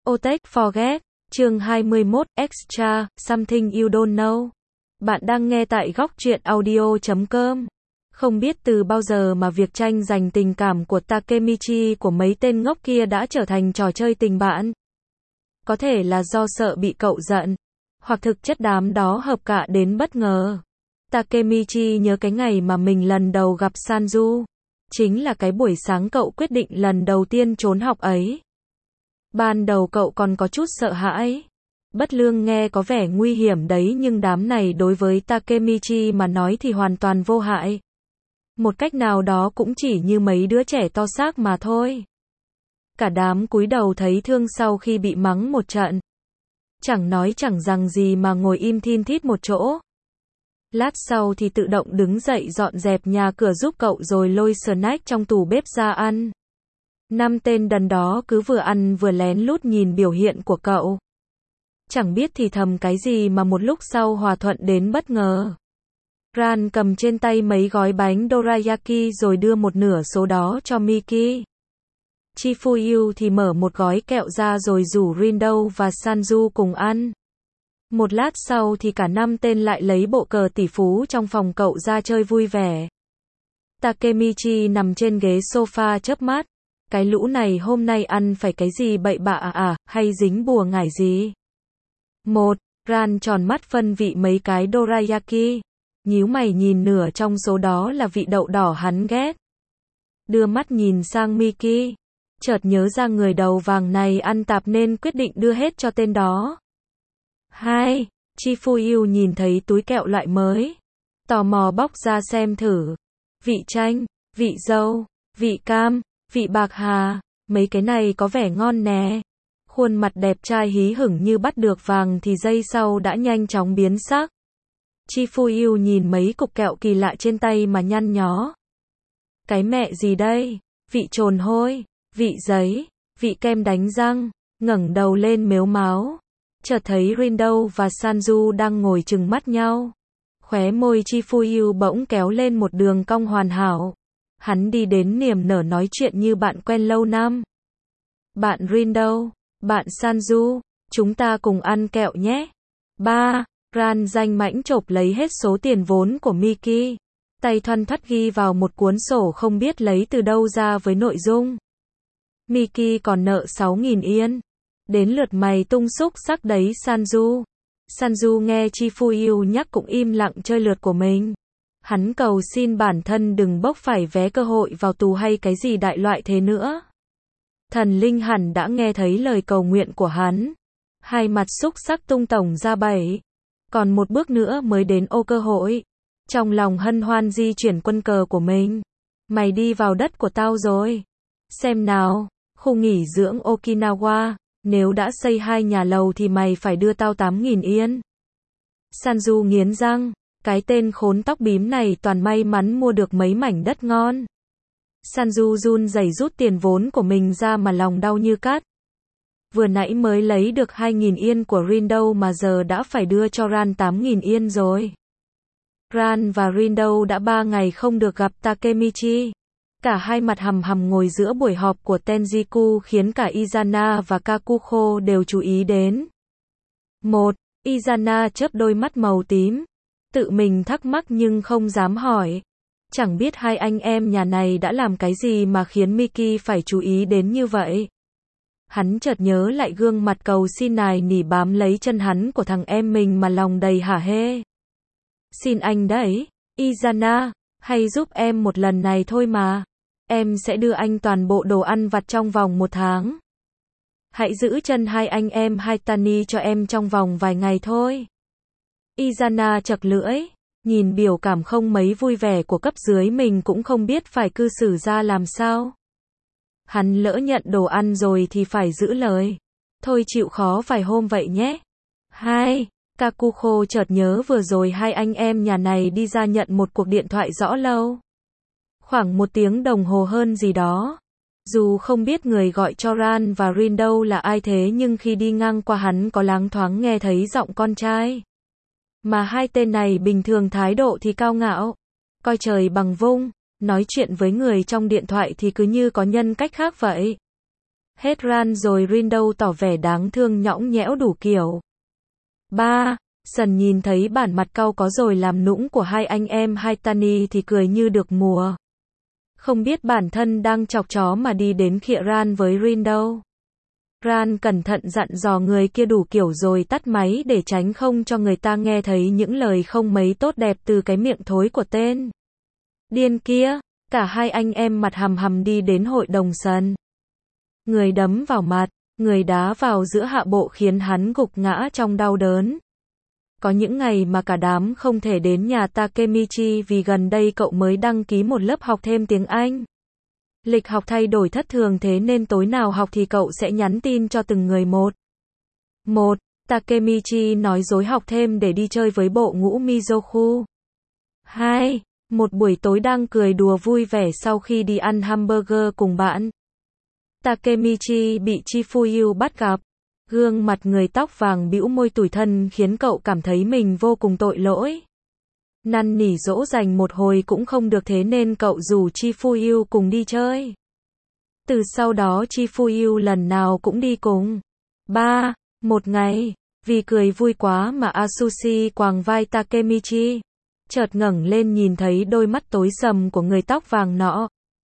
Otech Forget, chương 21, Extra, Something You Don't Know. Bạn đang nghe tại góc truyện audio.com. Không biết từ bao giờ mà việc tranh giành tình cảm của Takemichi của mấy tên ngốc kia đã trở thành trò chơi tình bạn. Có thể là do sợ bị cậu giận, hoặc thực chất đám đó hợp cạ đến bất ngờ. Takemichi nhớ cái ngày mà mình lần đầu gặp Sanju. Chính là cái buổi sáng cậu quyết định lần đầu tiên trốn học ấy. Ban đầu cậu còn có chút sợ hãi. Bất lương nghe có vẻ nguy hiểm đấy, nhưng đám này đối với Takemichi mà nói thì hoàn toàn vô hại. Một cách nào đó cũng chỉ như mấy đứa trẻ to xác mà thôi. Cả đám cúi đầu thấy thương sau khi bị mắng một trận. Chẳng nói chẳng rằng gì mà ngồi im thin thít một chỗ. Lát sau thì tự động đứng dậy dọn dẹp nhà cửa giúp cậu rồi lôi snack trong tủ bếp ra ăn. 5 tên đần đó cứ vừa ăn vừa lén lút nhìn biểu hiện của cậu. Chẳng biết thì thầm cái gì mà một lúc sau hòa thuận đến bất ngờ. Ran cầm trên tay mấy gói bánh dorayaki rồi đưa một nửa số đó cho Miki. Chifuyu thì mở một gói kẹo ra rồi rủ Rindo và Sanju cùng ăn. Một lát sau thì cả 5 tên lại lấy bộ cờ tỷ phú trong phòng cậu ra chơi vui vẻ. Takemichi nằm trên ghế sofa chớp mắt. Cái lũ này hôm nay ăn phải cái gì bậy bạ à, hay dính bùa ngải gì? Ran tròn mắt phân vị mấy cái dorayaki. Nhíu mày nhìn nửa trong số đó là vị đậu đỏ hắn ghét. Đưa mắt nhìn sang Miki. Chợt nhớ ra người đầu vàng này ăn tạp nên quyết định đưa hết cho tên đó. 2. Chifuyu nhìn thấy túi kẹo loại mới. Tò mò bóc ra xem thử. Vị chanh, vị dâu, vị cam, vị bạc hà, mấy cái này có vẻ ngon nè. Khuôn mặt đẹp trai hí hửng như bắt được vàng thì giây sau đã nhanh chóng biến sắc. Chifuyu nhìn mấy cục kẹo kỳ lạ trên tay mà nhăn nhó. Cái mẹ gì đây? Vị trồn hôi, vị giấy, vị kem đánh răng. Ngẩng đầu lên mếu máo. Chợt thấy Rindo và Sanju đang ngồi chừng mắt nhau. Khóe môi Chifuyu bỗng kéo lên một đường cong hoàn hảo. Hắn đi đến niềm nở nói chuyện như bạn quen lâu năm. Bạn Rindo, bạn Sanju, chúng ta cùng ăn kẹo nhé. 3. Ran danh mãnh chộp lấy hết số tiền vốn của Miki. Tay thoăn thoắt ghi vào một cuốn sổ không biết lấy từ đâu ra với nội dung. Miki còn nợ 6.000 yên. Đến lượt mày tung xúc sắc đấy Sanju. Sanju nghe Chifuyu nhắc cũng im lặng chơi lượt của mình. Hắn cầu xin bản thân đừng bốc phải vé cơ hội vào tù hay cái gì đại loại thế nữa. Thần linh hẳn đã nghe thấy lời cầu nguyện của hắn. Hai mặt xúc sắc tung tổng ra 7. Còn một bước nữa mới đến ô cơ hội. Trong lòng hân hoan di chuyển quân cờ của mình. Mày đi vào đất của tao rồi. Xem nào, khu nghỉ dưỡng Okinawa. Nếu đã xây 2 nhà lầu thì mày phải đưa tao 8.000 yên. Sanju nghiến răng. Cái tên khốn tóc bím này toàn may mắn mua được mấy mảnh đất ngon. Sanju run rẩy rút tiền vốn của mình ra mà lòng đau như cắt. Vừa nãy mới lấy được 2.000 yên của Rindo mà giờ đã phải đưa cho Ran 8.000 yên rồi. Ran và Rindo đã 3 ngày không được gặp Takemichi. Cả hai mặt hầm hầm ngồi giữa buổi họp của Tenjiku khiến cả Izana và Kakuko đều chú ý đến. Izana chớp đôi mắt màu tím. Tự mình thắc mắc nhưng không dám hỏi. Chẳng biết hai anh em nhà này đã làm cái gì mà khiến Miki phải chú ý đến như vậy. Hắn chợt nhớ lại gương mặt cầu xin nài nỉ bám lấy chân hắn của thằng em mình mà lòng đầy hả hê. Xin anh đấy, Izana, hay giúp em một lần này thôi mà. Em sẽ đưa anh toàn bộ đồ ăn vặt trong vòng 1 tháng. Hãy giữ chân hai anh em Haitani cho em trong vòng vài ngày thôi. Izana chật lưỡi, nhìn biểu cảm không mấy vui vẻ của cấp dưới mình cũng không biết phải cư xử ra làm sao. Hắn lỡ nhận đồ ăn rồi thì phải giữ lời. Thôi chịu khó vài hôm vậy nhé. 2. Kakuko chợt nhớ vừa rồi hai anh em nhà này đi ra nhận một cuộc điện thoại rõ lâu. Khoảng 1 tiếng đồng hồ hơn gì đó. Dù không biết người gọi cho Ran và Rindo là ai thế nhưng khi đi ngang qua hắn có loáng thoáng nghe thấy giọng con trai. Mà hai tên này bình thường thái độ thì cao ngạo, coi trời bằng vung, nói chuyện với người trong điện thoại thì cứ như có nhân cách khác vậy. Hết Ran rồi Rindow tỏ vẻ đáng thương nhõng nhẽo đủ kiểu. 3. Sần nhìn thấy bản mặt cau có rồi làm nũng của hai anh em Haitani thì cười như được mùa. Không biết bản thân đang chọc chó mà đi đến khịa Ran với Rindow. Ran cẩn thận dặn dò người kia đủ kiểu rồi tắt máy để tránh không cho người ta nghe thấy những lời không mấy tốt đẹp từ cái miệng thối của tên điên kia. Cả hai anh em mặt hầm hầm đi đến hội đồng Sần. Người đấm vào mặt, người đá vào giữa hạ bộ khiến hắn gục ngã trong đau đớn. Có những ngày mà cả đám không thể đến nhà Takemichi vì gần đây cậu mới đăng ký một lớp học thêm tiếng Anh. Lịch học thay đổi thất thường thế nên tối nào học thì cậu sẽ nhắn tin cho từng người một. 1. Takemichi nói dối học thêm để đi chơi với bộ ngũ Mizoku. 2. Một buổi tối đang cười đùa vui vẻ sau khi đi ăn hamburger cùng bạn. Takemichi bị Chifuyu bắt gặp. Gương mặt người tóc vàng bĩu môi tủi thân khiến cậu cảm thấy mình vô cùng tội lỗi. Năn nỉ dỗ dành một hồi cũng không được thế nên cậu rủ Chifuyu cùng đi chơi. Từ sau đó Chifuyu lần nào cũng đi cùng. 3. Một ngày, vì cười vui quá mà Asushi quàng vai Takemichi. Chợt ngẩng lên nhìn thấy đôi mắt tối sầm của người tóc vàng nọ.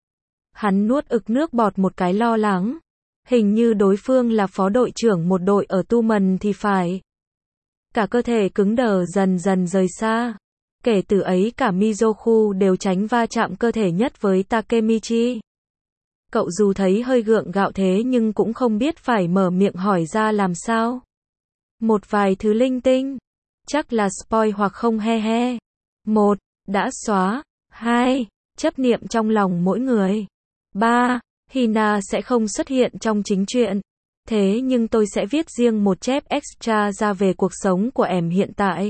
Hắn nuốt ực nước bọt một cái lo lắng. Hình như đối phương là phó đội trưởng một đội ở Tu Mần thì phải. Cả cơ thể cứng đờ dần dần rời xa. Kể từ ấy cả Mizoku đều tránh va chạm cơ thể nhất với Takemichi. Cậu dù thấy hơi gượng gạo thế nhưng cũng không biết phải mở miệng hỏi ra làm sao. Một vài thứ linh tinh. Chắc là spoil hoặc không he he. 1. Đã xóa. 2. Chấp niệm trong lòng mỗi người. 3. Hina sẽ không xuất hiện trong chính truyện. Thế nhưng tôi sẽ viết riêng một chép extra ra về cuộc sống của em hiện tại.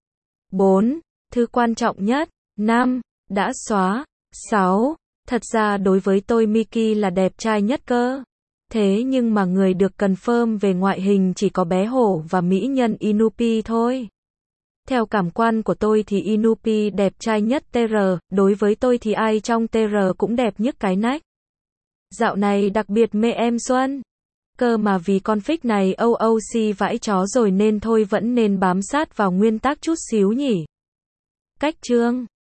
4. Thứ quan trọng nhất. 5. Đã xóa. 6. Thật ra đối với tôi Miki là đẹp trai nhất cơ. Thế nhưng mà người được confirm về ngoại hình chỉ có bé hổ và mỹ nhân Inupi thôi. Theo cảm quan của tôi thì Inupi đẹp trai nhất TR, đối với tôi thì ai trong TR cũng đẹp nhất cái nách. Dạo này đặc biệt mê em Xuân. Cơ mà vì con phích này OOC vãi chó rồi nên thôi vẫn nên bám sát vào nguyên tắc chút xíu nhỉ. Cách chương